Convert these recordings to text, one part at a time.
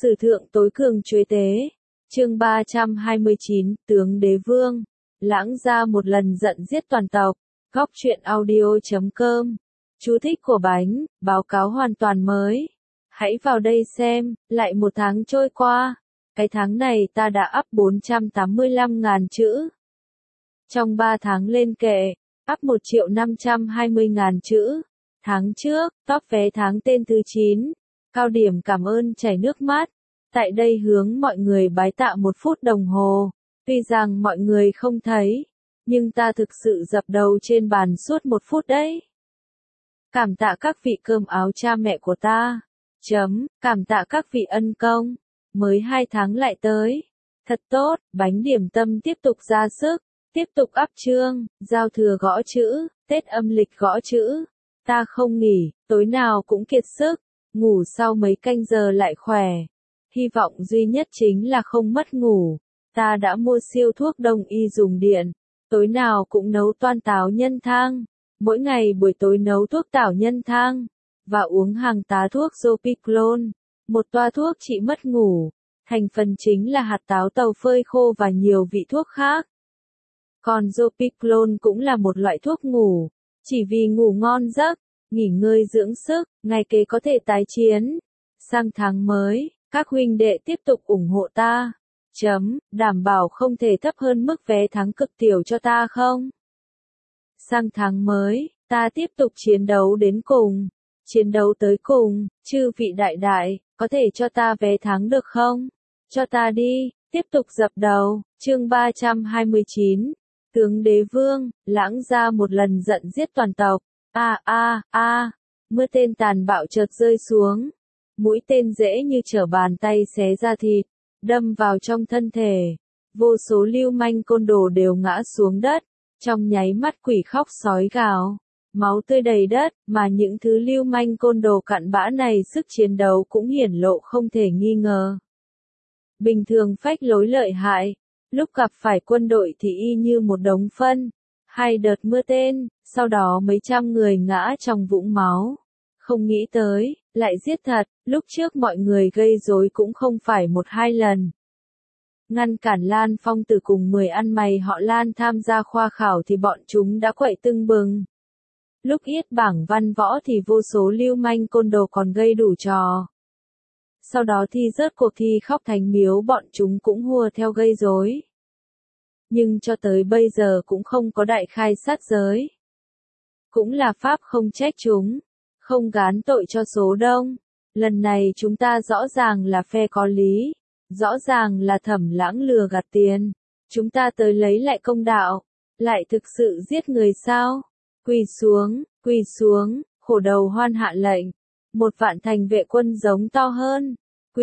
Sử thượng tối cường chuế tế. Chương 329, tướng đế vương. Lãng gia một lần giận giết toàn tộc. Góc truyện audio.com. Chú thích của bánh, báo cáo hoàn toàn mới. Hãy vào đây xem, lại một tháng trôi qua. Cái tháng này ta đã up 485.000 chữ. Trong 3 tháng lên kệ, up 1.520.000 chữ. Tháng trước, top vé tháng tên thứ 9. Cao điểm cảm ơn chảy nước mắt. Tại đây hướng mọi người bái tạ 1 phút đồng hồ. Tuy rằng mọi người không thấy, nhưng ta thực sự dập đầu trên bàn suốt 1 phút đấy. Cảm tạ các vị cơm áo cha mẹ của ta. Cảm tạ các vị ân công. Mới 2 tháng lại tới. Thật tốt, bánh điểm tâm tiếp tục ra sức. Tiếp tục up chương, giao thừa gõ chữ, Tết âm lịch gõ chữ. Ta không nghỉ, tối nào cũng kiệt sức. Ngủ sau mấy canh giờ lại khỏe. Hy vọng duy nhất chính là không mất ngủ. Ta đã mua siêu thuốc đông y dùng điện. Tối nào cũng nấu toan táo nhân thang. Mỗi ngày buổi tối nấu thuốc tảo nhân thang. Và uống hàng tá thuốc Zopiclone. Một toa thuốc trị mất ngủ. Thành phần chính là hạt táo tàu phơi khô và nhiều vị thuốc khác. Còn Zopiclone cũng là một loại thuốc ngủ. Chỉ vì ngủ ngon giấc, nghỉ ngơi dưỡng sức, ngày kế có thể tái chiến. Sang tháng mới, các huynh đệ tiếp tục ủng hộ ta. Đảm bảo không thể thấp hơn mức vé tháng cực tiểu cho ta không? Sang tháng mới, ta tiếp tục chiến đấu đến cùng. Chiến đấu tới cùng, chư vị đại đại, có thể cho ta vé tháng được không? Cho ta đi, tiếp tục dập đầu. Chương 329. Tướng đế vương, lãng gia một lần giận giết toàn tộc. Mưa tên tàn bạo chợt rơi xuống. Mũi tên dễ như trở bàn tay xé ra thịt, đâm vào trong thân thể. Vô số lưu manh côn đồ đều ngã xuống đất, trong nháy mắt quỷ khóc sói gào. Máu tươi đầy đất, mà những thứ lưu manh côn đồ cặn bã này sức chiến đấu cũng hiển lộ không thể nghi ngờ. Bình thường phách lối lợi hại, lúc gặp phải quân đội thì y như một đống phân. 2 đợt mưa tên, sau đó mấy trăm người ngã trong vũng máu. Không nghĩ tới, lại giết thật, lúc trước mọi người gây rối cũng không phải 1-2 lần. Ngăn cản Lan Phong Tử cùng 10 ăn mày họ Lan tham gia khoa khảo thì bọn chúng đã quậy tưng bừng. Lúc yết bảng văn võ thì vô số lưu manh côn đồ còn gây đủ trò. Sau đó thi rớt cuộc thi khóc thánh miếu bọn chúng cũng hùa theo gây rối. Nhưng cho tới bây giờ cũng không có đại khai sát giới. Cũng là pháp không trách chúng, không gán tội cho số đông. Lần này chúng ta rõ ràng là phe có lý, rõ ràng là Thẩm Lãng lừa gạt tiền. Chúng ta tới lấy lại công đạo, lại thực sự giết người sao? Quỳ xuống, Khổ Đầu Hoan hạ lệnh. 1 vạn thành vệ quân giống to hơn.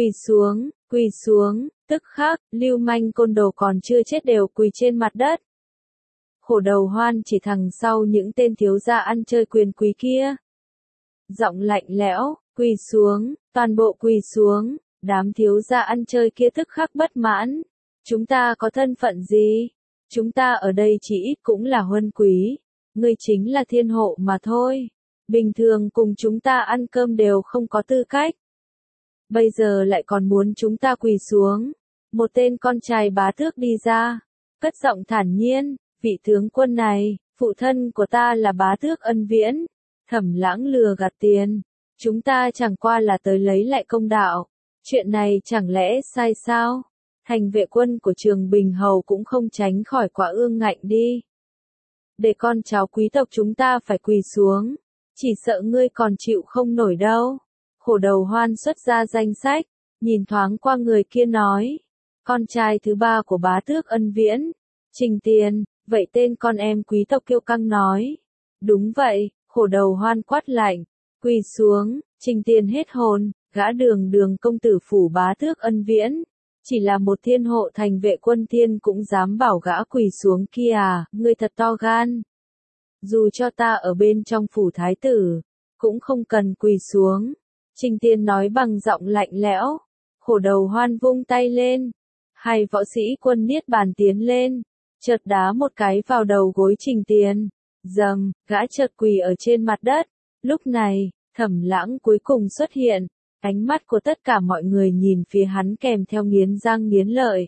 Quỳ xuống, tức khắc, lưu manh côn đồ còn chưa chết đều quỳ trên mặt đất. Khổ Đầu Hoan chỉ thẳng sau những tên thiếu gia ăn chơi quyền quý kia. Giọng lạnh lẽo, quỳ xuống, toàn bộ quỳ xuống, đám thiếu gia ăn chơi kia tức khắc bất mãn. Chúng ta có thân phận gì? Chúng ta ở đây chỉ ít cũng là huân quý. Ngươi chính là thiên hộ mà thôi. Bình thường cùng chúng ta ăn cơm đều không có tư cách. Bây giờ lại còn muốn chúng ta quỳ xuống. Một tên con trai bá tước đi ra, cất giọng thản nhiên, vị tướng quân này, phụ thân của ta là bá tước Ân Viễn. Thẩm Lãng lừa gạt tiền. Chúng ta chẳng qua là tới lấy lại công đạo. Chuyện này chẳng lẽ sai sao? Thành vệ quân của Trường Bình Hầu cũng không tránh khỏi quả ương ngạnh đi. Để con cháu quý tộc chúng ta phải quỳ xuống. Chỉ sợ ngươi còn chịu không nổi đâu. Khổ Đầu Hoan xuất ra danh sách, nhìn thoáng qua người kia nói. Con trai thứ 3 của bá tước Ân Viễn. Trình Tiền, vậy tên con em quý tộc kiêu căng nói. Đúng vậy, Khổ Đầu Hoan quát lạnh. Quỳ xuống, Trình Tiền hết hồn, gã Đường công tử phủ bá tước Ân Viễn. Chỉ là một thiên hộ thành vệ quân thiên cũng dám bảo gã quỳ xuống kia à, ngươi thật to gan. Dù cho ta ở bên trong phủ thái tử, cũng không cần quỳ xuống. Trình Tiền nói bằng giọng lạnh lẽo. Khổ Đầu Hoan vung tay lên. 2 võ sĩ quân niết bàn tiến lên, chợt đá một cái vào đầu gối Trình Tiền. Gã chợt quỳ ở trên mặt đất. Lúc này, Thẩm Lãng cuối cùng xuất hiện. Ánh mắt của tất cả mọi người nhìn phía hắn kèm theo nghiến răng nghiến lợi.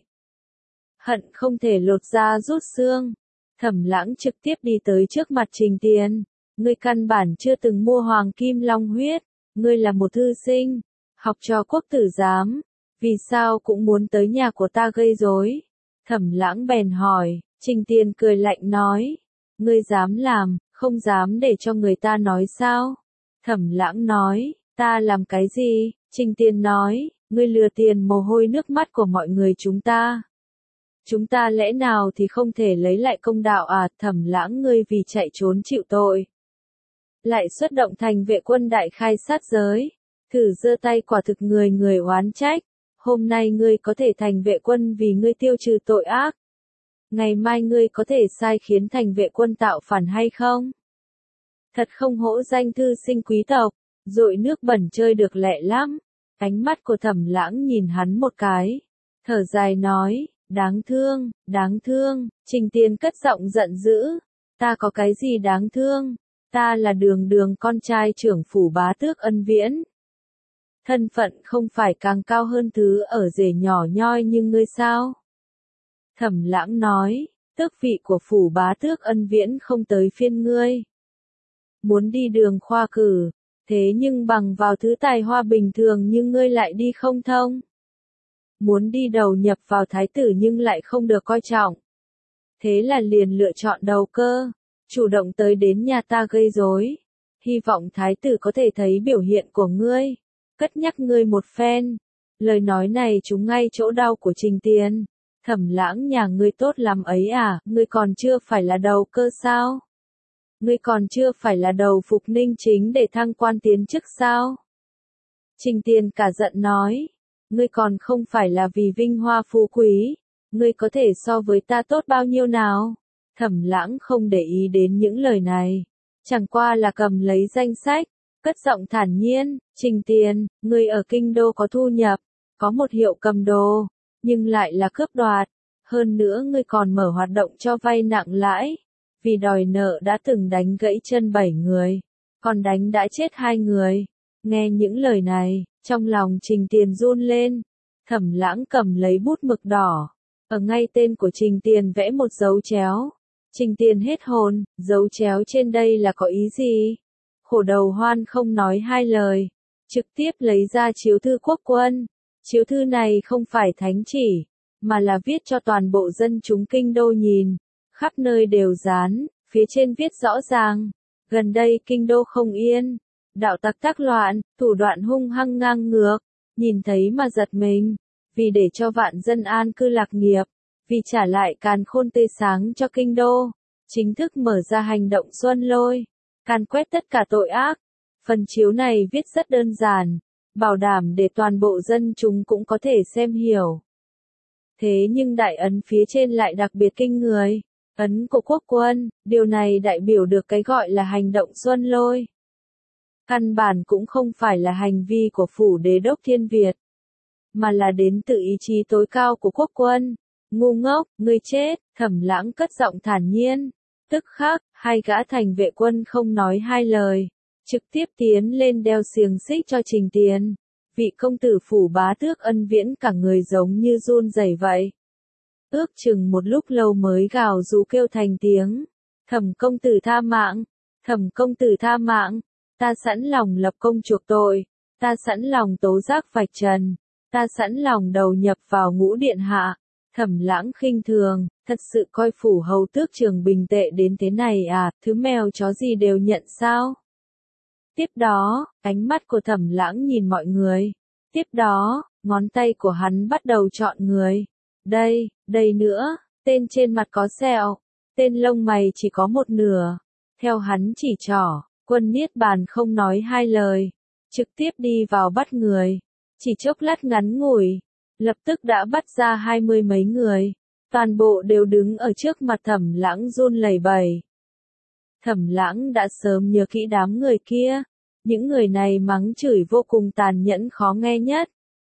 Hận không thể lột da rút xương. Thẩm Lãng trực tiếp đi tới trước mặt Trình Tiền. Ngươi căn bản chưa từng mua hoàng kim long huyết. Ngươi là một thư sinh, học trò quốc tử giám. Vì sao cũng muốn tới nhà của ta gây rối? Thẩm Lãng bèn hỏi. Trình Tiền cười lạnh nói. Ngươi dám làm, không dám để cho người ta nói sao? Thẩm Lãng nói. Ta làm cái gì? Trình Tiền nói. Ngươi lừa tiền mồ hôi nước mắt của mọi người chúng ta. Chúng ta lẽ nào thì không thể lấy lại công đạo à? Thẩm Lãng, ngươi vì chạy trốn chịu tội, lại xuất động thành vệ quân đại khai sát giới, thử giơ tay, quả thực người người oán trách. Hôm nay ngươi có thể thành vệ quân vì ngươi tiêu trừ tội ác. Ngày mai ngươi có thể sai khiến thành vệ quân tạo phản hay không? Thật không hổ danh thư sinh quý tộc, dội nước bẩn chơi được lẹ lắm. Ánh mắt của Thẩm Lãng nhìn hắn một cái, thở dài nói. Đáng thương, đáng thương. Trình Tiền cất giọng giận dữ. Ta có cái gì đáng thương? Ta là Đường Đường, con trai trưởng phủ bá tước Ân Viễn. Thân phận không phải càng cao hơn thứ ở rể nhỏ nhoi như ngươi sao? Thẩm Lãng nói, tước vị của phủ bá tước Ân Viễn không tới phiên ngươi. Muốn đi đường khoa cử, thế nhưng bằng vào thứ tài hoa bình thường như ngươi lại đi không thông. Muốn đi đầu nhập vào thái tử nhưng lại không được coi trọng. Thế là liền lựa chọn đầu cơ, chủ động tới đến nhà ta gây rối. Hy vọng thái tử có thể thấy biểu hiện của ngươi, cất nhắc ngươi một phen. Lời nói này trúng ngay chỗ đau của Trình Tiền. Thẩm Lãng, nhà ngươi tốt lắm ấy à? Ngươi còn chưa phải là đầu cơ sao? Ngươi còn chưa phải là đầu phục Ninh Chính để thăng quan tiến chức sao? Trình Tiền cả giận nói. Ngươi còn không phải là vì vinh hoa phú quý, ngươi có thể so với ta tốt bao nhiêu nào? Thẩm Lãng không để ý đến những lời này, chẳng qua là cầm lấy danh sách, cất giọng thản nhiên. Trình Tiền, ngươi ở kinh đô có thu nhập, có một hiệu cầm đồ, nhưng lại là cướp đoạt. Hơn nữa ngươi còn mở hoạt động cho vay nặng lãi, vì đòi nợ đã từng đánh gãy chân 7 người, còn đánh đã chết 2 người. Nghe những lời này, trong lòng Trình Tiền run lên. Thẩm Lãng cầm lấy bút mực đỏ, ở ngay tên của Trình Tiền vẽ một dấu chéo. Trình Tiền hết hồn, dấu chéo trên đây là có ý gì? Khổ đầu Hoan không nói hai lời, trực tiếp lấy ra chiếu thư quốc quân. Chiếu thư này không phải thánh chỉ, mà là viết cho toàn bộ dân chúng kinh đô nhìn, khắp nơi đều dán, phía trên viết rõ ràng. Gần đây kinh đô không yên, đạo tặc tác loạn, thủ đoạn hung hăng ngang ngược, nhìn thấy mà giật mình. Vì để cho vạn dân an cư lạc nghiệp, vì trả lại càn khôn tươi sáng cho kinh đô, chính thức mở ra hành động Xuân Lôi, càn quét tất cả tội ác. Phần chiếu này viết rất đơn giản, bảo đảm để toàn bộ dân chúng cũng có thể xem hiểu. Thế nhưng đại ấn phía trên lại đặc biệt kinh người, ấn của quốc quân, điều này đại biểu được cái gọi là hành động Xuân Lôi. Căn bản cũng không phải là hành vi của phủ đế đốc Thiên Việt, mà là đến từ ý chí tối cao của quốc quân. Ngu ngốc, ngươi chết. Thẩm Lãng cất giọng thản nhiên. Tức khắc, hai gã thành vệ quân không nói hai lời, trực tiếp tiến lên đeo xiềng xích cho Trình Tiền. Vị công tử phủ bá tước Ân Viễn cả người giống như run rẩy vậy. Ước chừng một lúc lâu mới gào rú kêu thành tiếng. Thẩm công tử tha mạng, Thẩm công tử tha mạng, ta sẵn lòng lập công chuộc tội, ta sẵn lòng tố giác vạch trần, ta sẵn lòng đầu nhập vào ngũ điện hạ. Thẩm Lãng khinh thường, thật sự coi phủ hầu tước Trường Bình tệ đến thế này à, thứ mèo chó gì đều nhận sao? Tiếp đó, ánh mắt của Thẩm Lãng nhìn mọi người. Tiếp đó, ngón tay của hắn bắt đầu chọn người. Đây nữa, tên trên mặt có sẹo, tên lông mày chỉ có một nửa. Theo hắn chỉ trỏ, Quân Niết Bàn không nói hai lời, trực tiếp đi vào bắt người. Chỉ chốc lát ngắn ngủi, lập tức đã bắt ra 20 mấy người. Toàn bộ đều đứng ở trước mặt Thẩm Lãng run lẩy bẩy. Thẩm Lãng đã sớm nhớ kỹ đám người kia. Những người này mắng chửi vô cùng tàn nhẫn khó nghe nhất.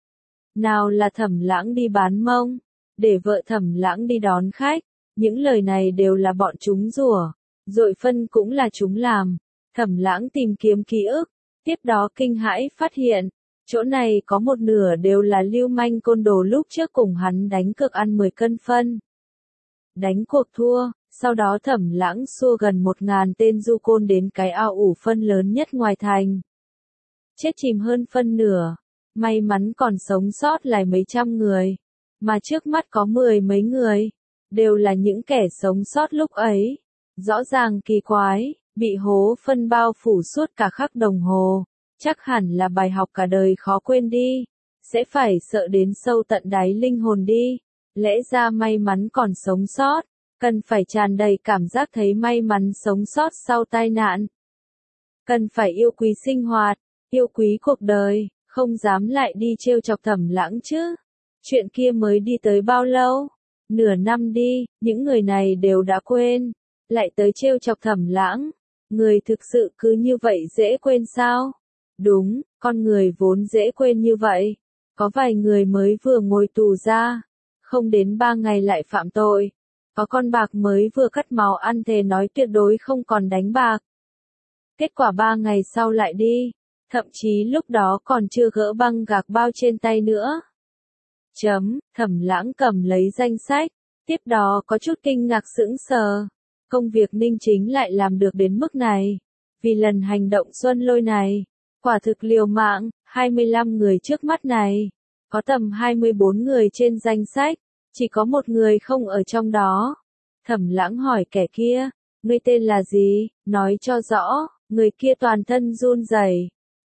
Nào là Thẩm Lãng đi bán mông, để vợ Thẩm Lãng đi đón khách. Những lời này đều là bọn chúng rủa, dội phân cũng là chúng làm. Thẩm Lãng tìm kiếm ký ức, tiếp đó kinh hãi phát hiện, Chỗ này có một nửa đều là lưu manh côn đồ lúc trước cùng hắn đánh cược ăn 10 cân phân. Đánh cuộc thua, sau đó Thẩm Lãng xua gần 1.000 tên du côn đến cái ao ủ phân lớn nhất ngoài thành. Chết chìm hơn phân nửa, may mắn còn sống sót lại mấy trăm người, mà trước mắt có 10 mấy người, đều là những kẻ sống sót lúc ấy. Rõ ràng kỳ quái, bị hố phân bao phủ suốt cả khắc đồng hồ, chắc hẳn là bài học cả đời khó quên đi, sẽ phải sợ đến sâu tận đáy linh hồn đi. Lẽ ra may mắn còn sống sót, cần phải tràn đầy cảm giác thấy may mắn sống sót sau tai nạn. Cần phải yêu quý sinh hoạt, yêu quý cuộc đời, không dám lại đi trêu chọc Thẩm Lãng chứ. Chuyện kia mới đi tới bao lâu? Nửa năm đi, những người này đều đã quên, lại tới trêu chọc Thẩm Lãng. Người thực sự cứ như vậy dễ quên sao? Đúng, con người vốn dễ quên như vậy. Có vài người mới vừa ngồi tù ra, không đến 3 ngày lại phạm tội. Có con bạc mới vừa cắt máu ăn thề nói tuyệt đối không còn đánh bạc. Kết quả 3 ngày sau lại đi, thậm chí lúc đó còn chưa gỡ băng gạc bao trên tay nữa. Thẩm Lãng cầm lấy danh sách, tiếp đó có chút kinh ngạc sững sờ. Công việc Ninh Chính lại làm được đến mức này. Vì lần hành động xuân lôi này, quả thực liều mạng, 25 người trước mắt này. Có tầm 24 người trên danh sách, chỉ có một người không ở trong đó. Thẩm Lãng hỏi kẻ kia, ngươi tên là gì, nói cho rõ. Người kia toàn thân run rẩy.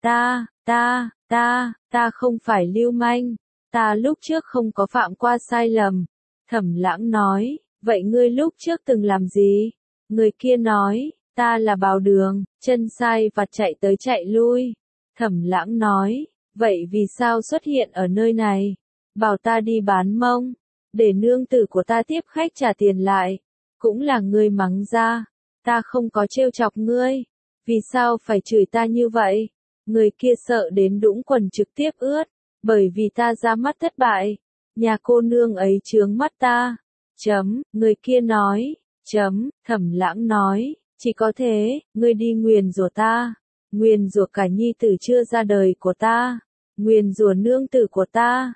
Ta không phải lưu manh. Ta lúc trước không có phạm qua sai lầm. Thẩm Lãng nói, vậy ngươi lúc trước từng làm gì? Người kia nói, ta là bào đường, chân sai vặt chạy tới chạy lui. Thẩm Lãng nói, vậy vì sao xuất hiện ở nơi này? Bảo ta đi bán mông, để nương tử của ta tiếp khách trả tiền lại. Cũng là ngươi mắng ra, ta không có trêu chọc ngươi. Vì sao phải chửi ta như vậy? Người kia sợ đến đũng quần trực tiếp ướt, bởi vì ta ra mắt thất bại. Nhà cô nương ấy chướng mắt ta. Người kia nói. Thẩm Lãng nói, chỉ có thế, ngươi đi nguyền rủa ta. Nguyền rủa cả nhi tử chưa ra đời của ta. Nguyền rủa nương tử của ta.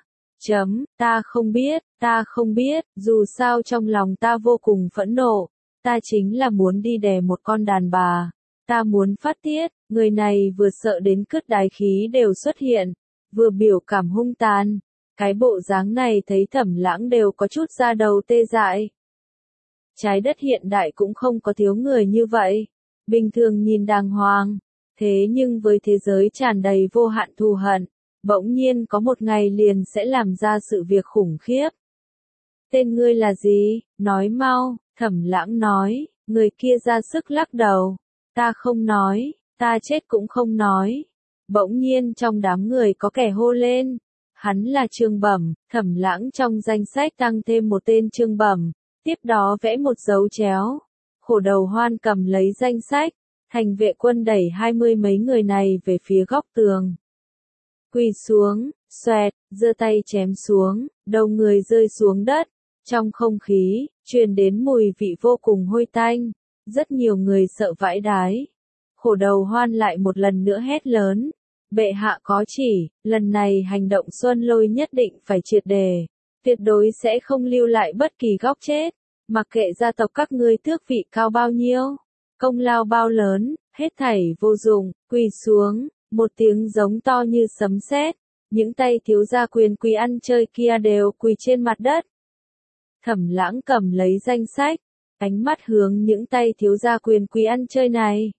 Ta không biết, dù sao trong lòng ta vô cùng phẫn nộ. Ta chính là muốn đi đè một con đàn bà. Ta muốn phát tiết, người này vừa sợ đến cứt đái khí đều xuất hiện, vừa biểu cảm hung tàn. Cái bộ dáng này thấy Thẩm Lãng đều có chút da đầu tê dại. Trái đất hiện đại cũng không có thiếu người như vậy. Bình thường nhìn đàng hoàng. Thế nhưng với thế giới tràn đầy vô hạn thù hận, bỗng nhiên có một ngày liền sẽ làm ra sự việc khủng khiếp. Tên ngươi là gì? Nói mau, Thẩm Lãng nói. Người kia ra sức lắc đầu. Ta không nói, ta chết cũng không nói. Bỗng nhiên trong đám người có kẻ hô lên. Hắn là Trương Bẩm. Thẩm Lãng trong danh sách tăng thêm một tên Trương Bẩm, tiếp đó vẽ một dấu chéo. Khổ Đầu Hoan cầm lấy danh sách, thành vệ quân đẩy 20 mấy người này về phía góc tường. Quỳ xuống, xoẹt, giơ tay chém xuống, đầu người rơi xuống đất. Trong không khí, truyền đến mùi vị vô cùng hôi tanh. Rất nhiều người sợ vãi đái. Khổ Đầu Hoan lại một lần nữa hét lớn. Bệ hạ có chỉ, lần này hành động xuân lôi nhất định phải triệt đề. Tuyệt đối sẽ không lưu lại bất kỳ góc chết. Mặc kệ gia tộc các ngươi tước vị cao bao nhiêu, công lao bao lớn, hết thảy vô dụng, quỳ xuống. Một tiếng giống to như sấm sét. Những tay thiếu gia quyền quý ăn chơi kia đều quỳ trên mặt đất. Thẩm Lãng cầm lấy danh sách, ánh mắt hướng những tay thiếu gia quyền quý ăn chơi này.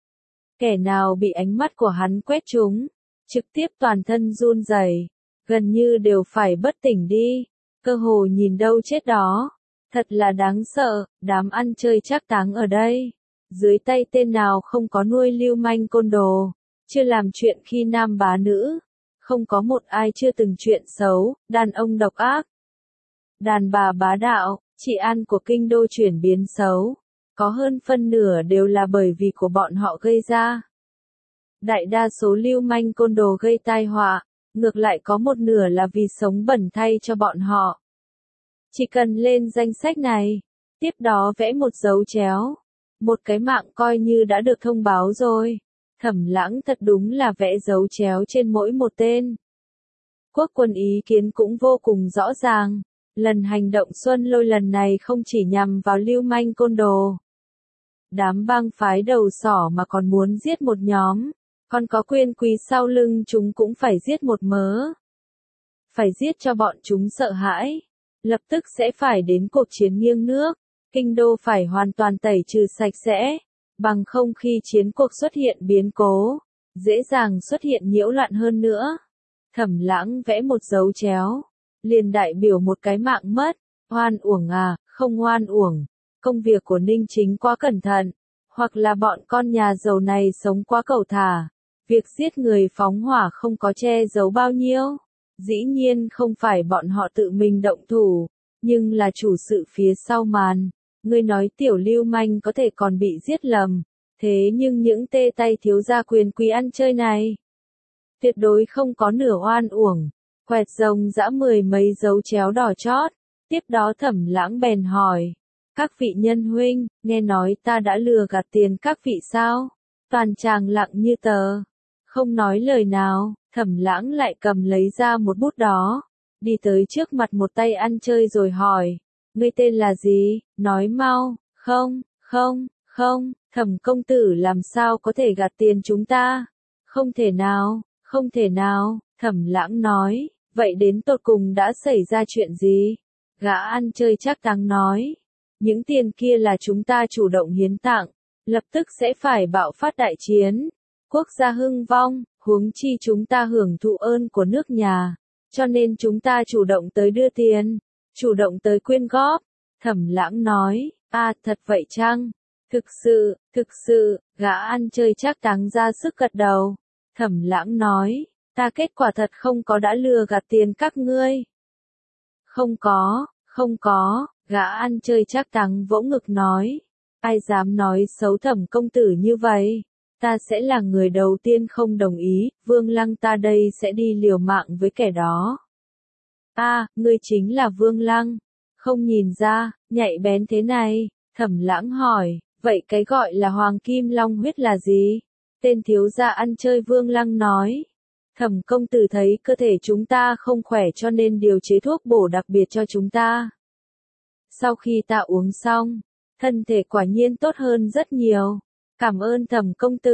Kẻ nào bị ánh mắt của hắn quét trúng, trực tiếp toàn thân run rẩy, gần như đều phải bất tỉnh đi, cơ hồ nhìn đâu chết đó. Thật là đáng sợ, đám ăn chơi chắc táng ở đây. Dưới tay tên nào không có nuôi lưu manh côn đồ, chưa làm chuyện khi nam bá nữ. Không có một ai chưa từng chuyện xấu, đàn ông độc ác. Đàn bà bá đạo, trị an của kinh đô chuyển biến xấu. Có hơn phân nửa đều là bởi vì của bọn họ gây ra. Đại đa số lưu manh côn đồ gây tai họa, ngược lại có một nửa là vì sống bẩn thay cho bọn họ. Chỉ cần lên danh sách này, tiếp đó vẽ một dấu chéo, một cái mạng coi như đã được thông báo rồi. Thẩm Lãng thật đúng là vẽ dấu chéo trên mỗi một tên. Quốc quân ý kiến cũng vô cùng rõ ràng. Lần hành động Xuân Lôi lần này không chỉ nhằm vào lưu manh côn đồ. Đám bang phái đầu sỏ mà còn muốn giết một nhóm. Còn có quyền quý sau lưng chúng cũng phải giết một mớ. Phải giết cho bọn chúng sợ hãi. Lập tức sẽ phải đến cuộc chiến nghiêng nước. Kinh đô phải hoàn toàn tẩy trừ sạch sẽ. Bằng không khi chiến cuộc xuất hiện biến cố, dễ dàng xuất hiện nhiễu loạn hơn nữa. Thẩm Lãng vẽ một dấu chéo, liền đại biểu một cái mạng mất. Oan uổng à, không oan uổng. Công việc của Ninh Chính quá cẩn thận, hoặc là bọn con nhà giàu này sống quá cẩu thả. Việc giết người phóng hỏa không có che giấu bao nhiêu. Dĩ nhiên không phải bọn họ tự mình động thủ, nhưng là chủ sự phía sau màn. Ngươi nói tiểu lưu manh có thể còn bị giết lầm, thế nhưng những tê tay thiếu gia quyền quý ăn chơi này, tuyệt đối không có nửa oan uổng. Quẹt rồng dã 10 mấy dấu chéo đỏ chót, tiếp đó Thẩm Lãng bèn hỏi, các vị nhân huynh, nghe nói ta đã lừa gạt tiền các vị sao? Toàn tràng lặng như tờ, không nói lời nào. Thẩm Lãng lại cầm lấy ra một bút đó, đi tới trước mặt một tay ăn chơi rồi hỏi, ngươi tên là gì, nói mau. Không, Thẩm công tử làm sao có thể gạt tiền chúng ta? Không thể nào, Thẩm Lãng nói, vậy đến tột cùng đã xảy ra chuyện gì? Gã ăn chơi chắc thắng nói, những tiền kia là chúng ta chủ động hiến tặng, lập tức sẽ phải bạo phát đại chiến, quốc gia hưng vong, huống chi chúng ta hưởng thụ ơn của nước nhà, cho nên chúng ta chủ động tới đưa tiền, chủ động tới quyên góp. Thẩm Lãng nói, thật vậy chăng? Thực sự, gã ăn chơi chắc thắng ra sức gật đầu. Thẩm Lãng nói, ta kết quả thật không có đã lừa gạt tiền các ngươi. Không có, gã ăn chơi chắc thắng vỗ ngực nói, ai dám nói xấu Thẩm công tử như vậy? Ta sẽ là người đầu tiên không đồng ý, Vương Lăng ta đây sẽ đi liều mạng với kẻ đó. Ngươi chính là Vương Lăng. Không nhìn ra, nhạy bén thế này. Thẩm Lãng hỏi, vậy cái gọi là Hoàng Kim Long huyết là gì? Tên thiếu gia ăn chơi Vương Lăng nói. Thẩm công tử thấy cơ thể chúng ta không khỏe cho nên điều chế thuốc bổ đặc biệt cho chúng ta. Sau khi ta uống xong, thân thể quả nhiên tốt hơn rất nhiều. Cảm ơn Thẩm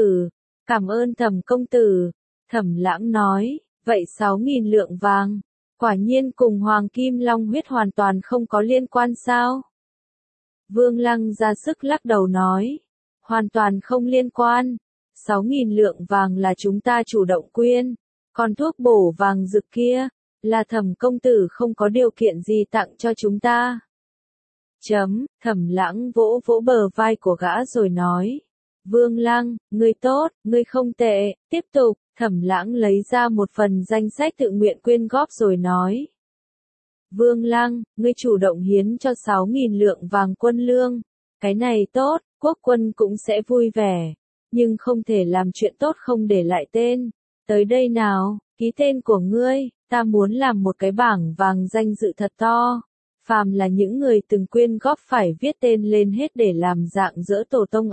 công tử. Thẩm Lãng nói, vậy 6.000 lượng vàng, quả nhiên cùng Hoàng Kim Long huyết hoàn toàn không có liên quan sao? Vương Lăng ra sức lắc đầu nói, hoàn toàn không liên quan. 6.000 lượng vàng là chúng ta chủ động quyên, còn thuốc bổ vàng rực kia, là Thẩm công tử không có điều kiện gì tặng cho chúng ta. Thẩm Lãng vỗ vỗ bờ vai của gã rồi nói, Vương Lăng, ngươi tốt, ngươi không tệ, tiếp tục. Thẩm Lãng lấy ra một phần danh sách tự nguyện quyên góp rồi nói, Vương Lăng, ngươi chủ động hiến cho 6.000 lượng vàng quân lương, cái này tốt, quốc quân cũng sẽ vui vẻ, nhưng không thể làm chuyện tốt không để lại tên. Tới đây nào, ký tên của ngươi, ta muốn làm một cái bảng vàng danh dự thật to. Phàm là những người từng quyên góp phải viết tên lên hết để làm dạng dỡ tổ tông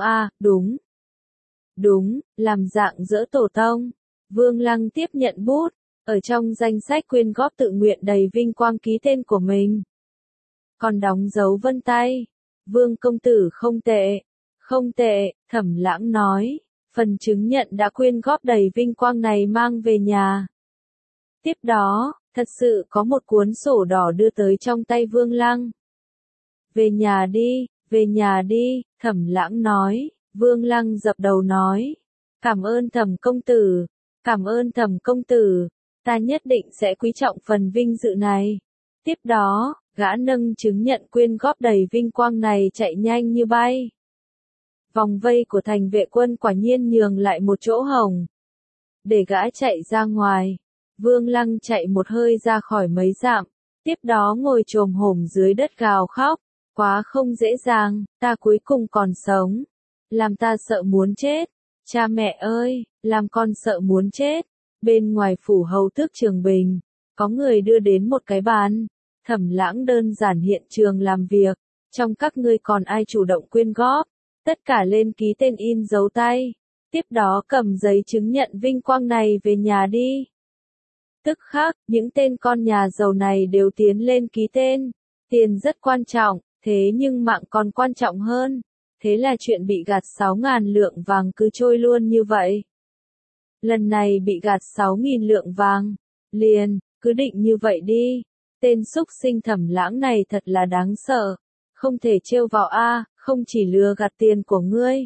Đúng, làm dạng dỡ tổ tông. Vương Lăng tiếp nhận bút, ở trong danh sách quyên góp tự nguyện đầy vinh quang ký tên của mình. Còn đóng dấu vân tay. Vương công tử không tệ, Thẩm Lãng nói, phần chứng nhận đã quyên góp đầy vinh quang này mang về nhà. Tiếp đó, thật sự có một cuốn sổ đỏ đưa tới trong tay Vương Lăng. Về nhà đi, Thẩm Lãng nói. Vương Lăng dập đầu nói, cảm ơn Thẩm công tử, ta nhất định sẽ quý trọng phần vinh dự này. Tiếp đó, gã nâng chứng nhận quyên góp đầy vinh quang này chạy nhanh như bay. Vòng vây của thành vệ quân quả nhiên nhường lại một chỗ hổng, để gã chạy ra ngoài. Vương Lăng chạy một hơi ra khỏi mấy dặm, tiếp đó ngồi chồm hổm dưới đất gào khóc, quá không dễ dàng, ta cuối cùng còn sống. Làm ta sợ muốn chết. Cha mẹ ơi, làm con sợ muốn chết. Bên ngoài phủ hầu tước Trường Bình, có người đưa đến một cái bàn. Thẩm Lãng đơn giản hiện trường làm việc. Trong các ngươi còn ai chủ động quyên góp? Tất cả lên ký tên in dấu tay. Tiếp đó cầm giấy chứng nhận vinh quang này về nhà đi. Tức khắc, những tên con nhà giàu này đều tiến lên ký tên. Tiền rất quan trọng, thế nhưng mạng còn quan trọng hơn. Thế là chuyện bị gạt 6.000 lượng vàng cứ trôi luôn như vậy. Lần này bị gạt 6.000 lượng vàng. Liền, cứ định như vậy đi. Tên xúc sinh Thẩm Lãng này thật là đáng sợ. Không thể trêu vào a, không chỉ lừa gạt tiền của ngươi,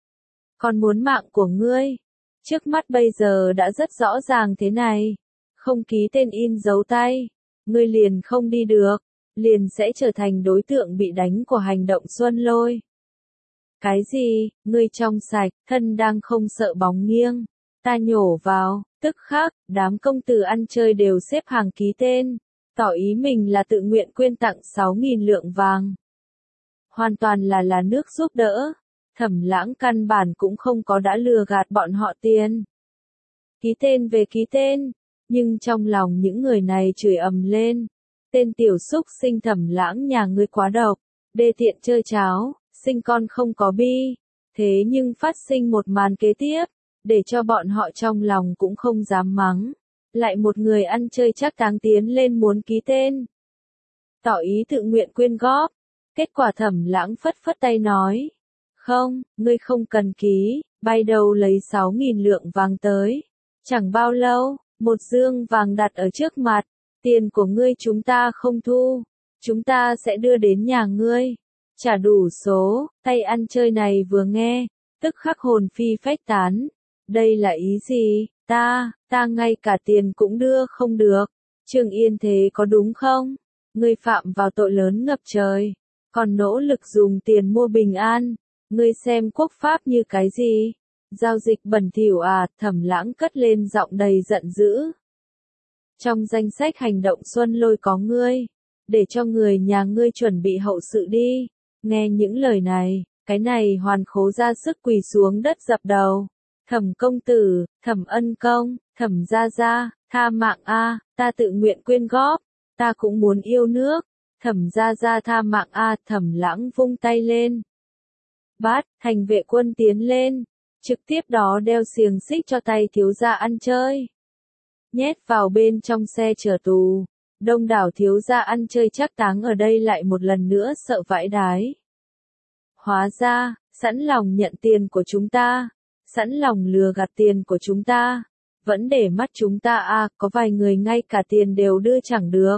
còn muốn mạng của ngươi. Trước mắt bây giờ đã rất rõ ràng thế này. Không ký tên in dấu tay, ngươi liền không đi được, liền sẽ trở thành đối tượng bị đánh của hành động Xuân Lôi. Cái gì, ngươi trong sạch, thân đang không sợ bóng nghiêng. Ta nhổ vào, tức khắc, đám công tử ăn chơi đều xếp hàng ký tên, tỏ ý mình là tự nguyện quyên tặng 6.000 lượng vàng. Hoàn toàn là nước giúp đỡ. Thẩm Lãng căn bản cũng không có đã lừa gạt bọn họ tiền. Ký tên về ký tên, nhưng trong lòng những người này chửi ầm lên. Tên tiểu xúc sinh Thẩm Lãng nhà ngươi quá độc, đê tiện chơi cháo, sinh con không có bi. Thế nhưng phát sinh một màn kế tiếp, để cho bọn họ trong lòng cũng không dám mắng. Lại một người ăn chơi chắc táng tiến lên muốn ký tên, tỏ ý tự nguyện quyên góp. Kết quả Thẩm Lãng phất phất tay nói, không, ngươi không cần ký, bay đầu lấy 6.000 lượng vàng tới. Chẳng bao lâu, một dương vàng đặt ở trước mặt, tiền của ngươi chúng ta không thu, chúng ta sẽ đưa đến nhà ngươi, trả đủ số. Tay ăn chơi này vừa nghe, tức khắc hồn phi phách tán. Đây là ý gì? Ta ngay cả tiền cũng đưa không được. Trương Yên thế có đúng không? Ngươi phạm vào tội lớn ngập trời, còn nỗ lực dùng tiền mua bình an. Ngươi xem quốc pháp như cái gì? Giao dịch bẩn thỉu à? Thẩm Lãng cất lên giọng đầy giận dữ. Trong danh sách hành động Xuân Lôi có ngươi, để cho người nhà ngươi chuẩn bị hậu sự đi. Nghe những lời này, cái này Hoàn Khố ra sức quỳ xuống đất dập đầu. Thẩm công tử, Thẩm ân công, Thẩm gia gia, tha mạng a, ta tự nguyện quyên góp, ta cũng muốn yêu nước. Thẩm gia gia tha mạng a. Thẩm Lãng vung tay lên. Bát, thành vệ quân tiến lên, trực tiếp đó đeo xiềng xích cho tay thiếu gia ăn chơi, nhét vào bên trong xe chở tù. Đông đảo thiếu gia ăn chơi chắc táng ở đây lại một lần nữa sợ vãi đái. Hóa ra, sẵn lòng nhận tiền của chúng ta, sẵn lòng lừa gạt tiền của chúng ta, vẫn để mắt chúng ta à, có vài người ngay cả tiền đều đưa chẳng được.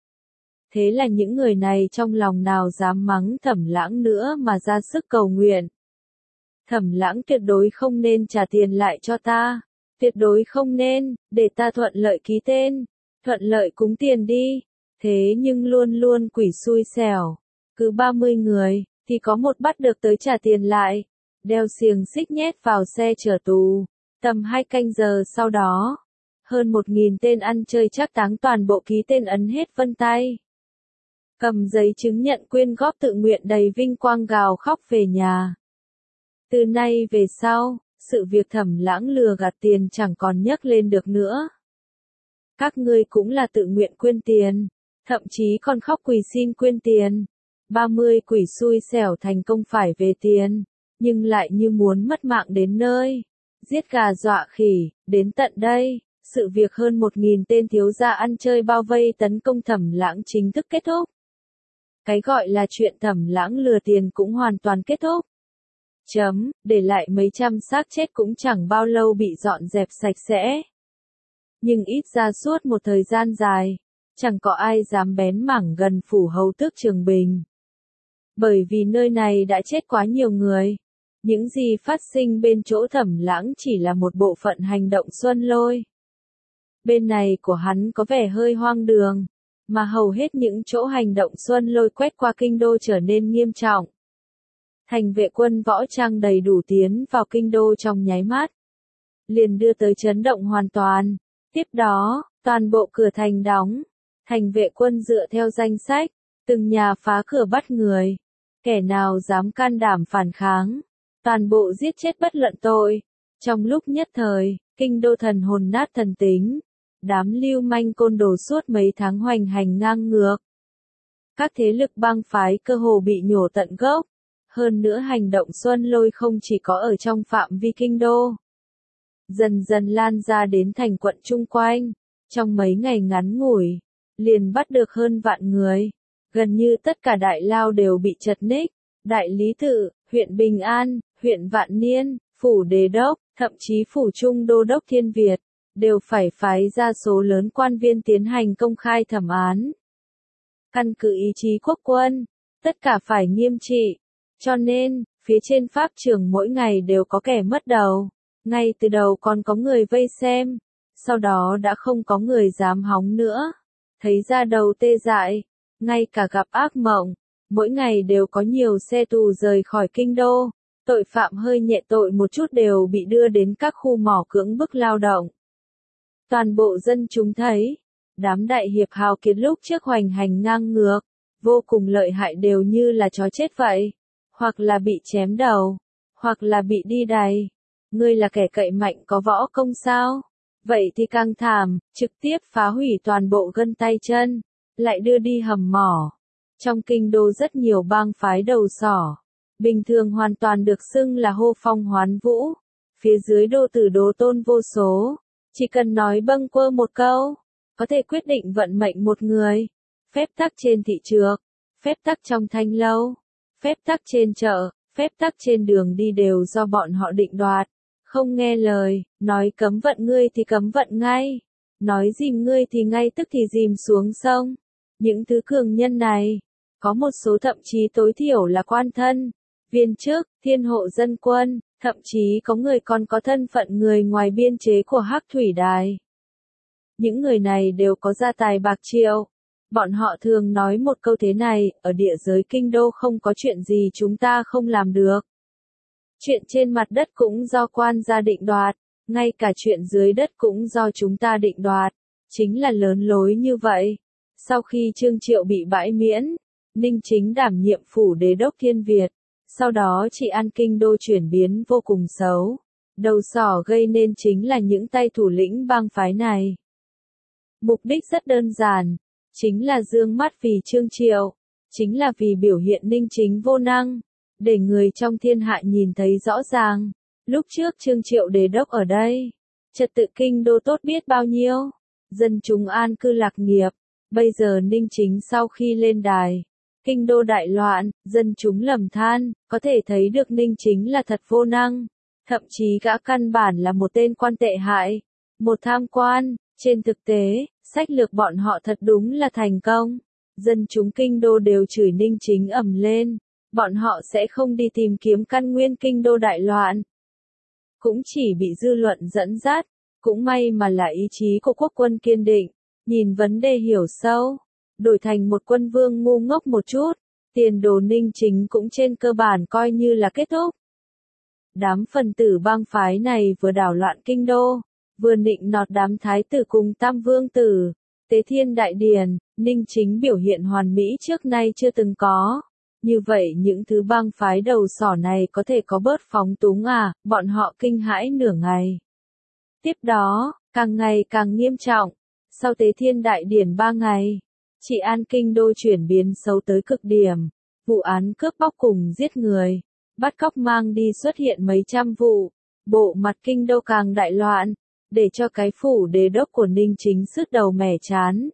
Thế là những người này trong lòng nào dám mắng Thẩm Lãng nữa mà ra sức cầu nguyện. Thẩm Lãng tuyệt đối không nên trả tiền lại cho ta, tuyệt đối không nên, để ta thuận lợi ký tên, thuận lợi cúng tiền đi. Thế nhưng luôn luôn quỷ xui xẻo, cứ 30 người, thì có một bắt được tới trả tiền lại, đeo xiềng xích nhét vào xe chở tù. Tầm 2 canh giờ sau đó, hơn 1.000 tên ăn chơi chắc táng toàn bộ ký tên ấn hết vân tay. Cầm giấy chứng nhận quyên góp tự nguyện đầy vinh quang gào khóc về nhà. Từ nay về sau, sự việc Thẩm Lãng lừa gạt tiền chẳng còn nhắc lên được nữa. Các ngươi cũng là tự nguyện quyên tiền, thậm chí còn khóc quỳ xin quyên tiền. 30 quỷ xui xẻo thành công phải về tiền, nhưng lại như muốn mất mạng đến nơi. Giết gà dọa khỉ, đến tận đây, sự việc hơn 1.000 tên thiếu gia ăn chơi bao vây tấn công Thẩm Lãng chính thức kết thúc. Cái gọi là chuyện Thẩm Lãng lừa tiền cũng hoàn toàn kết thúc. Để lại mấy trăm xác chết cũng chẳng bao lâu bị dọn dẹp sạch sẽ. Nhưng ít ra suốt một thời gian dài, chẳng có ai dám bén mảng gần phủ hầu tước Trường Bình. Bởi vì nơi này đã chết quá nhiều người. Những gì phát sinh bên chỗ Thẩm Lãng chỉ là một bộ phận hành động Xuân Lôi. Bên này của hắn có vẻ hơi hoang đường, mà hầu hết những chỗ hành động Xuân Lôi quét qua kinh đô trở nên nghiêm trọng. Thành vệ quân võ trang đầy đủ tiến vào kinh đô trong nháy mắt, liền đưa tới chấn động hoàn toàn. Tiếp đó, toàn bộ cửa thành đóng, thành vệ quân dựa theo danh sách, từng nhà phá cửa bắt người, kẻ nào dám can đảm phản kháng, toàn bộ giết chết bất luận tội. Trong lúc nhất thời, kinh đô thần hồn nát thần tính, đám lưu manh côn đồ suốt mấy tháng hoành hành ngang ngược. Các thế lực bang phái cơ hồ bị nhổ tận gốc, Hơn nữa hành động Xuân Lôi không chỉ có ở trong phạm vi kinh đô, dần dần lan ra đến thành quận chung quanh. Trong mấy ngày ngắn ngủi, liền bắt được hơn vạn người. Gần như tất cả đại lao đều bị chật ních. Đại Lý Tự, huyện Bình An, huyện Vạn Niên, phủ Đế Đốc, thậm chí phủ Trung Đô Đốc Thiên Việt, đều phải phái ra số lớn quan viên tiến hành công khai thẩm án. Căn cứ ý chí quốc quân, tất cả phải nghiêm trị. Cho nên, phía trên pháp trường mỗi ngày đều có kẻ mất đầu. Ngay từ đầu còn có người vây xem, sau đó đã không có người dám hóng nữa. Thấy da đầu tê dại, ngay cả gặp ác mộng, mỗi ngày đều có nhiều xe tù rời khỏi kinh đô. Tội phạm hơi nhẹ tội một chút đều bị đưa đến các khu mỏ cưỡng bức lao động. Toàn bộ dân chúng thấy, đám đại hiệp hào kiệt lúc trước hoành hành ngang ngược, vô cùng lợi hại đều như là chó chết vậy. Hoặc là bị chém đầu, hoặc là bị đi đày. Ngươi là kẻ cậy mạnh có võ công sao? Vậy thì càng thảm, trực tiếp phá hủy toàn bộ gân tay chân, lại đưa đi hầm mỏ. Trong kinh đô rất nhiều bang phái đầu sỏ, bình thường hoàn toàn được xưng là hô phong hoán vũ. Phía dưới đô tử đố tôn vô số, chỉ cần nói bâng quơ một câu, có thể quyết định vận mệnh một người. Phép tắc trên thị trược, phép tắc trong thanh lâu, phép tắc trên chợ, phép tắc trên đường đi đều do bọn họ định đoạt. Không nghe lời, nói cấm vận ngươi thì cấm vận ngay, nói dìm ngươi thì ngay tức thì dìm xuống sông. Những thứ cường nhân này, có một số thậm chí tối thiểu là quan thân, viên chức, thiên hộ dân quân, thậm chí có người còn có thân phận người ngoài biên chế của Hắc Thủy Đài. Những người này đều có gia tài bạc triệu. Bọn họ thường nói một câu thế này, ở địa giới kinh đô không có chuyện gì chúng ta không làm được. Chuyện trên mặt đất cũng do quan gia định đoạt, ngay cả chuyện dưới đất cũng do chúng ta định đoạt, chính là lớn lối như vậy. Sau khi Trương Triệu bị bãi miễn, Ninh Chính đảm nhiệm phủ Đế Đốc Thiên Việt, sau đó trị an kinh đô chuyển biến vô cùng xấu. Đầu sỏ gây nên chính là những tay thủ lĩnh bang phái này. Mục đích rất đơn giản, chính là dương mắt vì Trương Triệu, chính là vì biểu hiện Ninh Chính vô năng, để người trong thiên hạ nhìn thấy rõ ràng. Lúc trước Trương Triệu Đế Đốc ở đây, trật tự kinh đô tốt biết bao nhiêu, dân chúng an cư lạc nghiệp. Bây giờ Ninh Chính sau khi lên đài, kinh đô đại loạn, dân chúng lầm than, có thể thấy được Ninh Chính là thật vô năng, thậm chí gã căn bản là một tên quan tệ hại, một tham quan. Trên thực tế, sách lược bọn họ thật đúng là thành công. Dân chúng kinh đô đều chửi Ninh Chính ầm lên, bọn họ sẽ không đi tìm kiếm căn nguyên kinh đô đại loạn. Cũng chỉ bị dư luận dẫn dắt, cũng may mà là ý chí của quốc quân kiên định, nhìn vấn đề hiểu sâu, đổi thành một quân vương ngu ngốc một chút, tiền đồ Ninh Chính cũng trên cơ bản coi như là kết thúc. Đám phần tử bang phái này vừa đảo loạn kinh đô, vừa nịnh nọt đám thái tử cùng tam vương tử, Tế Thiên Đại Điền. Ninh Chính biểu hiện hoàn mỹ trước nay chưa từng có. Như vậy những thứ bang phái đầu sỏ này có thể có bớt phóng túng à, bọn họ kinh hãi nửa ngày. Tiếp đó, càng ngày càng nghiêm trọng, sau Tế Thiên Đại Điển 3 ngày, trị an kinh đô chuyển biến xấu tới cực điểm, vụ án cướp bóc cùng giết người, bắt cóc mang đi xuất hiện mấy trăm vụ, bộ mặt kinh đô càng đại loạn, để cho cái phủ Đế Đốc của Ninh Chính sứt đầu mẻ chán.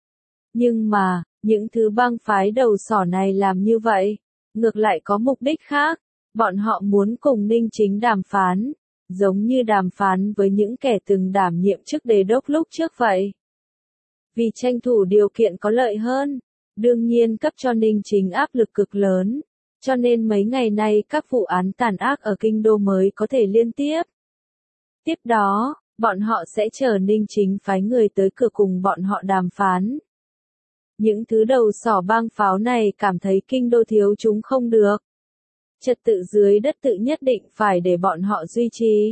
Nhưng mà, những thứ bang phái đầu sỏ này làm như vậy, ngược lại có mục đích khác, bọn họ muốn cùng Ninh Chính đàm phán, giống như đàm phán với những kẻ từng đảm nhiệm chức Đế Đốc lúc trước vậy. Vì tranh thủ điều kiện có lợi hơn, đương nhiên cấp cho Ninh Chính áp lực cực lớn, cho nên mấy ngày nay các vụ án tàn ác ở kinh đô mới có thể liên tiếp. Tiếp đó, bọn họ sẽ chờ Ninh Chính phái người tới cửa cùng bọn họ đàm phán. Những thứ đầu sỏ bang pháo này cảm thấy kinh đô thiếu chúng không được. Trật tự dưới đất tự nhất định phải để bọn họ duy trì.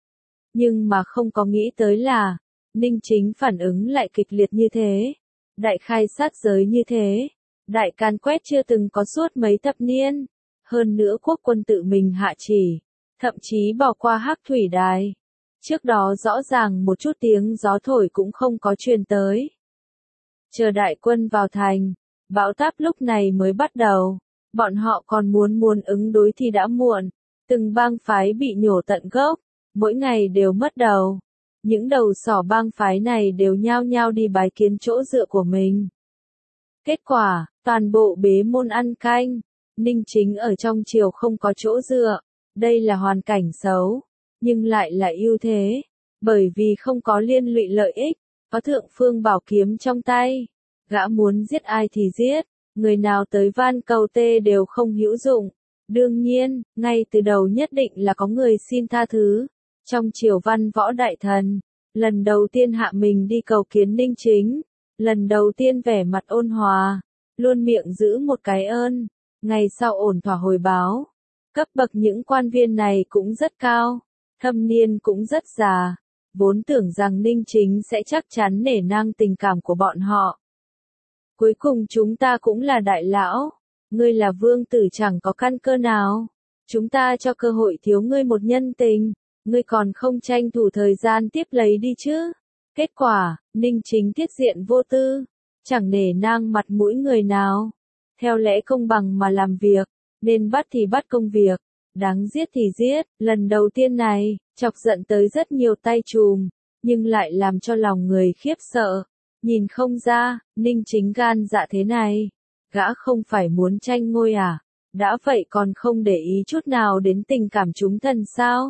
Nhưng mà không có nghĩ tới là, Ninh Chính phản ứng lại kịch liệt như thế. Đại khai sát giới như thế. Đại càn quét chưa từng có suốt mấy thập niên. Hơn nữa quốc quân tự mình hạ chỉ. Thậm chí bỏ qua Hắc Thủy Đài. Trước đó rõ ràng một chút tiếng gió thổi cũng không có truyền tới. Chờ đại quân vào thành, bão táp lúc này mới bắt đầu. Bọn họ còn muốn ứng đối thì đã muộn. Từng bang phái bị nhổ tận gốc, mỗi ngày đều mất đầu. Những đầu sỏ bang phái này đều nhao nhao đi bái kiến chỗ dựa của mình. Kết quả, toàn bộ bế môn ăn canh. Ninh Chính ở trong triều không có chỗ dựa. Đây là hoàn cảnh xấu, nhưng lại là ưu thế. Bởi vì không có liên lụy lợi ích, có thượng phương bảo kiếm trong tay. Gã muốn giết ai thì giết, người nào tới van cầu tê đều không hữu dụng. Đương nhiên, ngay từ đầu nhất định là có người xin tha thứ. Trong triều văn võ đại thần, lần đầu tiên hạ mình đi cầu kiến Ninh Chính, lần đầu tiên vẻ mặt ôn hòa, luôn miệng giữ một cái ơn, ngày sau ổn thỏa hồi báo. Cấp bậc những quan viên này cũng rất cao, thâm niên cũng rất già, vốn tưởng rằng Ninh Chính sẽ chắc chắn nể nang tình cảm của bọn họ. Cuối cùng chúng ta cũng là đại lão, ngươi là vương tử chẳng có căn cơ nào, chúng ta cho cơ hội thiếu ngươi một nhân tình, ngươi còn không tranh thủ thời gian tiếp lấy đi chứ. Kết quả, Ninh Chính tiết diện vô tư, chẳng nể nang mặt mũi người nào. Theo lẽ công bằng mà làm việc, nên bắt thì bắt công việc, đáng giết thì giết. Lần đầu tiên này, chọc giận tới rất nhiều tay trùm, nhưng lại làm cho lòng người khiếp sợ. Nhìn không ra, Ninh Chính gan dạ thế này. Gã không phải muốn tranh ngôi à? Đã vậy còn không để ý chút nào đến tình cảm chúng thần sao?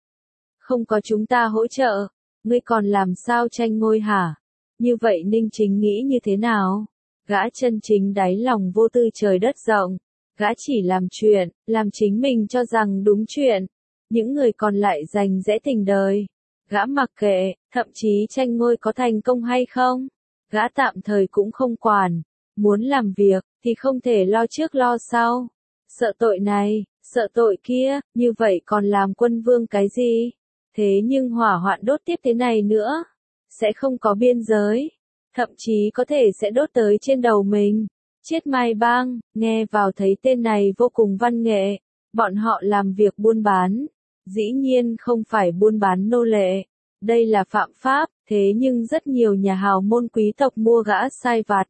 Không có chúng ta hỗ trợ, ngươi còn làm sao tranh ngôi hả? Như vậy Ninh Chính nghĩ như thế nào? Gã chân chính đáy lòng vô tư trời đất rộng. Gã chỉ làm chuyện, làm chính mình cho rằng đúng chuyện. Những người còn lại dành dẽ tình đời. Gã mặc kệ, thậm chí tranh ngôi có thành công hay không. Gã tạm thời cũng không quản. Muốn làm việc, thì không thể lo trước lo sau. Sợ tội này, sợ tội kia, như vậy còn làm quân vương cái gì? Thế nhưng hỏa hoạn đốt tiếp thế này nữa, sẽ không có biên giới. Thậm chí có thể sẽ đốt tới trên đầu mình. Chiết Mai Bang, nghe vào thấy tên này vô cùng văn nghệ. Bọn họ làm việc buôn bán. Dĩ nhiên không phải buôn bán nô lệ. Đây là phạm pháp, thế nhưng rất nhiều nhà hào môn quý tộc mua gã sai vặt.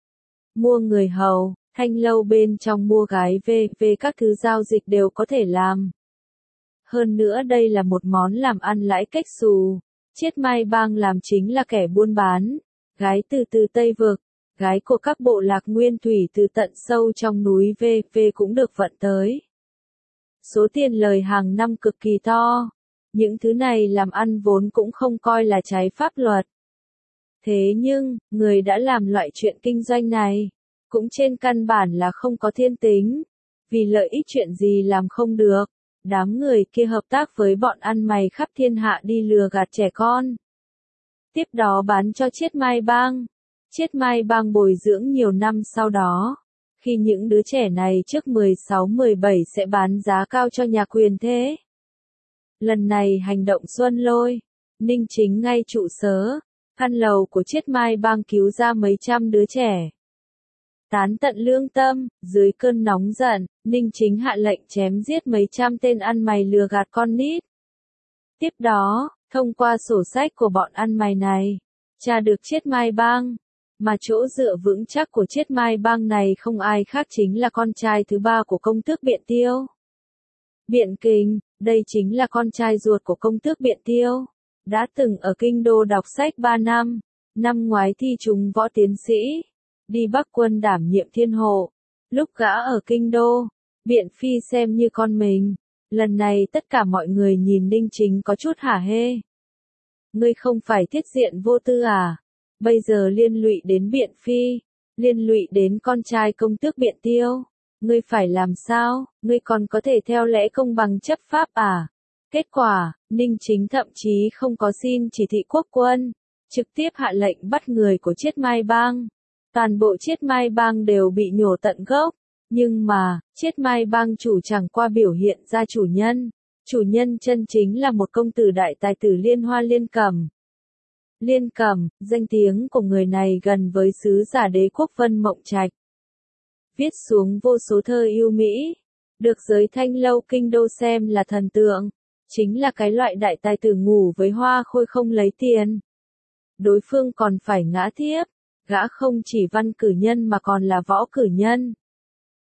Mua người hầu, thanh lâu bên trong mua gái về các thứ giao dịch đều có thể làm. Hơn nữa đây là một món làm ăn lãi cách xù. Chiết Mai Bang làm chính là kẻ buôn bán. Gái từ Tây Vực, gái của các bộ lạc nguyên thủy từ tận sâu trong núi về cũng được vận tới. Số tiền lời hàng năm cực kỳ to. Những thứ này làm ăn vốn cũng không coi là trái pháp luật. Thế nhưng, người đã làm loại chuyện kinh doanh này, cũng trên căn bản là không có thiên tính. Vì lợi ích chuyện gì làm không được, đám người kia hợp tác với bọn ăn mày khắp thiên hạ đi lừa gạt trẻ con. Tiếp đó bán cho Chiết Mai Bang. Chiết Mai Bang bồi dưỡng nhiều năm sau đó. Khi những đứa trẻ này trước 16-17 sẽ bán giá cao cho nhà quyền thế. Lần này hành động xuân lôi. Ninh Chính ngay trụ sở, căn lầu của Chiết Mai Bang cứu ra mấy trăm đứa trẻ. Tán tận lương tâm, dưới cơn nóng giận, Ninh Chính hạ lệnh chém giết mấy trăm tên ăn mày lừa gạt con nít. Tiếp đó, thông qua sổ sách của bọn ăn mày này, tra được Chiết Mai Bang, mà chỗ dựa vững chắc của Chiết Mai Bang này không ai khác chính là con trai thứ ba của công tước Biện Tiêu. Biện Kình, đây chính là con trai ruột của công tước Biện Tiêu, đã từng ở kinh đô đọc sách 3 năm, năm ngoái thi trúng võ tiến sĩ, đi Bắc quân đảm nhiệm thiên hộ. Lúc gã ở kinh đô, Biện Phi xem như con mình. Lần này tất cả mọi người nhìn Ninh Chính có chút hả hê. Ngươi không phải thiết diện vô tư à? Bây giờ liên lụy đến Biện Phi, liên lụy đến con trai công tước Biện Tiêu. Ngươi phải làm sao? Ngươi còn có thể theo lẽ công bằng chấp pháp à? Kết quả, Ninh Chính thậm chí không có xin chỉ thị quốc quân, trực tiếp hạ lệnh bắt người của Chiết Mai Bang. Toàn bộ Chiết Mai Bang đều bị nhổ tận gốc. Nhưng mà, Chiết Mai Bang chủ chẳng qua biểu hiện ra chủ nhân. Chủ nhân chân chính là một công tử đại tài tử Liên Hoa Liên Cẩm. Liên Cẩm, danh tiếng của người này gần với sứ giả đế quốc Vân Mộng Trạch. Viết xuống vô số thơ yêu mỹ, được giới thanh lâu kinh đô xem là thần tượng. Chính là cái loại đại tài tử ngủ với hoa khôi không lấy tiền. Đối phương còn phải ngã thiếp. Gã không chỉ văn cử nhân mà còn là võ cử nhân.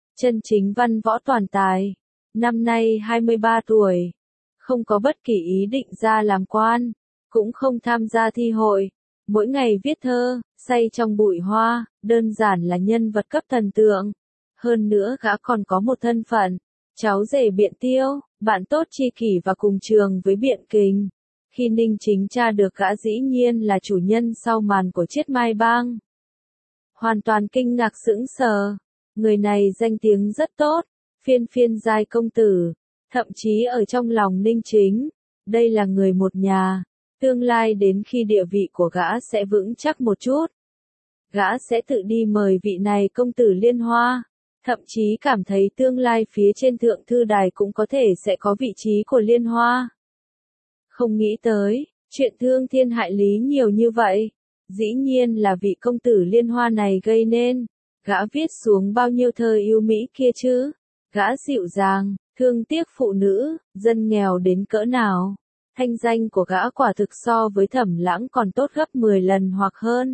chân chính văn võ toàn tài, năm nay 23 tuổi, không có bất kỳ ý định ra làm quan, cũng không tham gia thi hội, mỗi ngày viết thơ, say trong bụi hoa, đơn giản là nhân vật cấp thần tượng. Hơn nữa gã còn có một thân phận, cháu rể Biện Tiêu, bạn tốt tri kỷ và cùng trường với Biện Kình. Khi Ninh Chính tra được gã dĩ nhiên là chủ nhân sau màn của Chiết Mai Bang. Hoàn toàn kinh ngạc sững sờ, người này danh tiếng rất tốt, phiên phiên giai công tử, thậm chí ở trong lòng Ninh Chính, đây là người một nhà, tương lai đến khi địa vị của gã sẽ vững chắc một chút. Gã sẽ tự đi mời vị này công tử Liên Hoa, thậm chí cảm thấy tương lai phía trên thượng thư đài cũng có thể sẽ có vị trí của Liên Hoa. Không nghĩ tới, chuyện thương thiên hại lý nhiều như vậy, dĩ nhiên là vị công tử Liên Hoa này gây nên, gã viết xuống bao nhiêu thơ yêu mỹ kia chứ, gã dịu dàng, thương tiếc phụ nữ, dân nghèo đến cỡ nào, thanh danh của gã quả thực so với Thẩm Lãng còn tốt gấp 10 lần hoặc hơn.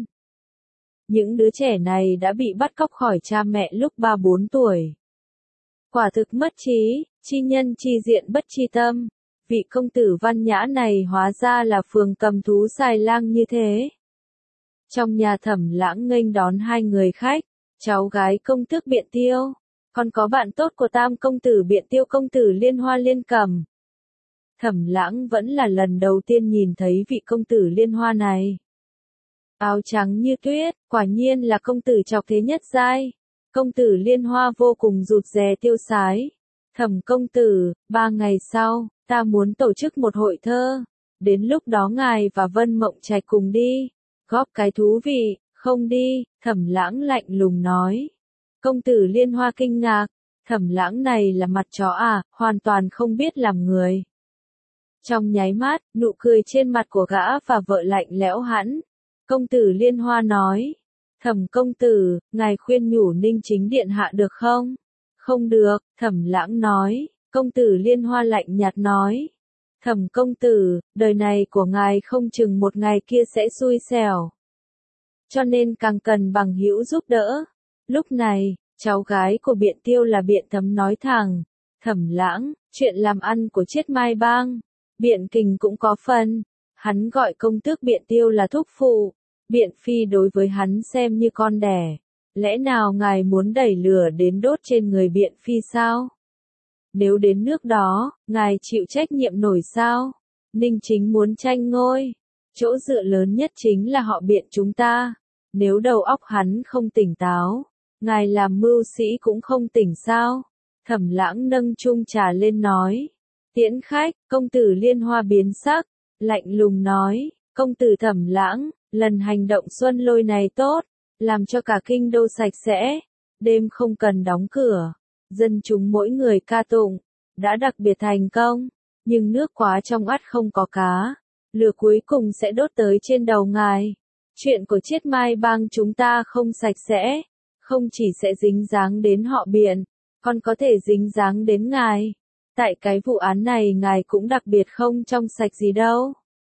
Những đứa trẻ này đã bị bắt cóc khỏi cha mẹ lúc 3-4 tuổi. Quả thực mất trí, chi nhân chi diện bất chi tâm. Vị công tử văn nhã này hóa ra là phường cầm thú xài lang như thế. Trong nhà Thẩm Lãng nghênh đón hai người khách, cháu gái công tước Biện Tiêu, còn có bạn tốt của tam công tử Biện Tiêu công tử Liên Hoa Liên Cầm. Thẩm Lãng vẫn là lần đầu tiên nhìn thấy vị công tử Liên Hoa này. Áo trắng như tuyết, quả nhiên là công tử trọc thế nhất giai. Công tử Liên Hoa vô cùng rụt rè tiêu sái. Thẩm công tử, 3 ngày sau, ta muốn tổ chức một hội thơ. Đến lúc đó ngài và Vân Mộng Trạch cùng đi. Góp cái thú vị, không đi, Thẩm Lãng lạnh lùng nói. Công tử Liên Hoa kinh ngạc. Thẩm Lãng này là mặt chó à, hoàn toàn không biết làm người. Trong nháy mắt, nụ cười trên mặt của gã và vợ lạnh lẽo hẳn. Công tử Liên Hoa nói, Thẩm công tử, ngài khuyên nhủ Ninh Chính điện hạ được không? Không được, Thẩm Lãng nói, công tử Liên Hoa lạnh nhạt nói. Thẩm công tử, đời này của ngài không chừng một ngày kia sẽ xui xẻo. Cho nên càng cần bằng hữu giúp đỡ. Lúc này, cháu gái của Biện Tiêu là Biện Thấm nói thẳng, Thẩm Lãng, chuyện làm ăn của Chiết Mai Bang, Biện Kình cũng có phần. Hắn gọi công tước Biện Tiêu là thúc phụ, Biện Phi đối với hắn xem như con đẻ. Lẽ nào ngài muốn đẩy lửa đến đốt trên người Biện Phi sao? Nếu đến nước đó, ngài chịu trách nhiệm nổi sao? Ninh Chính muốn tranh ngôi. Chỗ dựa lớn nhất chính là họ Biện chúng ta. Nếu đầu óc hắn không tỉnh táo, ngài làm mưu sĩ cũng không tỉnh sao? Thẩm Lãng nâng chung trà lên nói. Tiễn khách, công tử Liên Hoa biến sắc, lạnh lùng nói, công tử Thẩm Lãng, lần hành động xuân lôi này tốt, làm cho cả kinh đô sạch sẽ, đêm không cần đóng cửa, dân chúng mỗi người ca tụng, đã đặc biệt thành công, nhưng nước quá trong ắt không có cá, lửa cuối cùng sẽ đốt tới trên đầu ngài. Chuyện của Chiết Mai Bang chúng ta không sạch sẽ, không chỉ sẽ dính dáng đến họ Biện, còn có thể dính dáng đến ngài. Tại cái vụ án này ngài cũng đặc biệt không trong sạch gì đâu.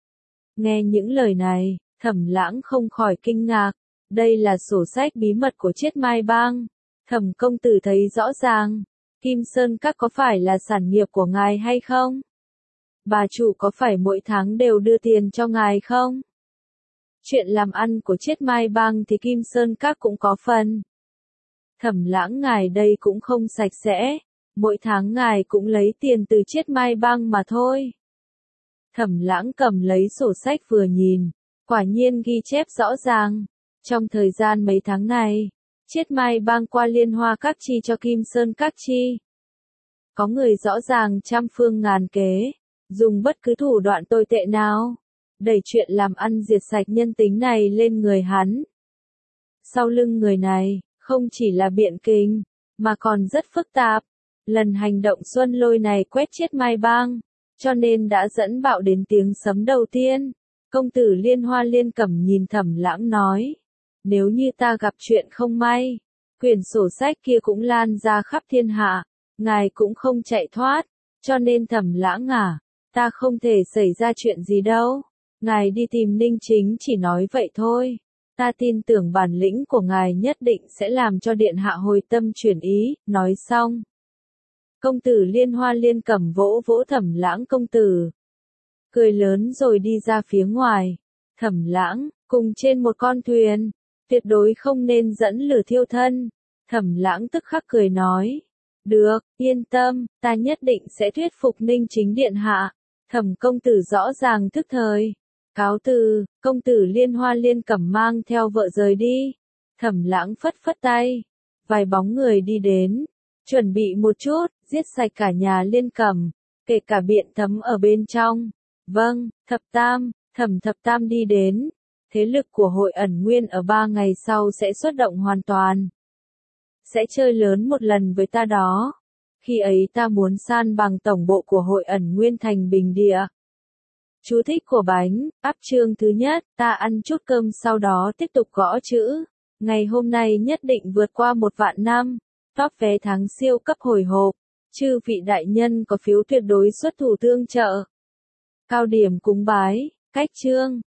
Nghe những lời này, Thẩm Lãng không khỏi kinh ngạc. Đây là sổ sách bí mật của Chiết Mai Bang. Thẩm công tử thấy rõ ràng. Kim Sơn Các có phải là sản nghiệp của ngài hay không? Bà chủ có phải mỗi tháng đều đưa tiền cho ngài không? Chuyện làm ăn của Chiết Mai Bang thì Kim Sơn Các cũng có phần. Thẩm Lãng ngài đây cũng không sạch sẽ. Mỗi tháng ngài cũng lấy tiền từ Chiết Mai Bang mà thôi. Thẩm Lãng cầm lấy sổ sách vừa nhìn, quả nhiên ghi chép rõ ràng. Trong thời gian mấy tháng này, Chiết Mai Bang qua Liên Hoa Các chi cho Kim Sơn Các chi. Có người rõ ràng trăm phương ngàn kế, dùng bất cứ thủ đoạn tồi tệ nào, đẩy chuyện làm ăn diệt sạch nhân tính này lên người hắn. Sau lưng người này, không chỉ là Biện Kình, mà còn rất phức tạp. Lần hành động xuân lôi này quét Chiết Mai Bang, cho nên đã dẫn bạo đến tiếng sấm đầu tiên. Công tử Liên Hoa Liên Cẩm nhìn Thẩm Lãng nói, nếu như ta gặp chuyện không may, quyển sổ sách kia cũng lan ra khắp thiên hạ, ngài cũng không chạy thoát, cho nên Thẩm Lãng à, ta không thể xảy ra chuyện gì đâu, ngài đi tìm Ninh Chính chỉ nói vậy thôi, Ta tin tưởng bản lĩnh của ngài nhất định sẽ làm cho điện hạ hồi tâm chuyển ý. Nói xong, công tử Liên Hoa Liên Cẩm vỗ vỗ Thẩm Lãng công tử, cười lớn rồi đi ra phía ngoài. Thẩm Lãng, cùng trên một con thuyền, tuyệt đối không nên dẫn lửa thiêu thân. Thẩm Lãng tức khắc cười nói, được, yên tâm, ta nhất định sẽ thuyết phục Ninh Chính điện hạ. Thẩm công tử rõ ràng thức thời. Cáo từ, công tử Liên Hoa Liên Cẩm mang theo vợ rời đi. Thẩm Lãng phất phất tay, vài bóng người đi đến, chuẩn bị một chút, giết sạch cả nhà Liên Cẩm, kể cả Biện Thấm ở bên trong. Vâng, Thập Tam, Thập Tam đi đến. Thế lực của hội ẩn nguyên ở 3 ngày sau sẽ xuất động hoàn toàn. Sẽ chơi lớn một lần với ta đó. Khi ấy ta muốn san bằng tổng bộ của hội ẩn nguyên thành bình địa. Chú thích của bánh, áp chương thứ nhất, ta ăn chút cơm sau đó tiếp tục gõ chữ. Ngày hôm nay nhất định vượt qua 1 vạn năm. Top vé tháng siêu cấp hồi hộp. Chư vị đại nhân có phiếu tuyệt đối xuất thủ tương trợ. Cao điểm cúng bái, cách chương.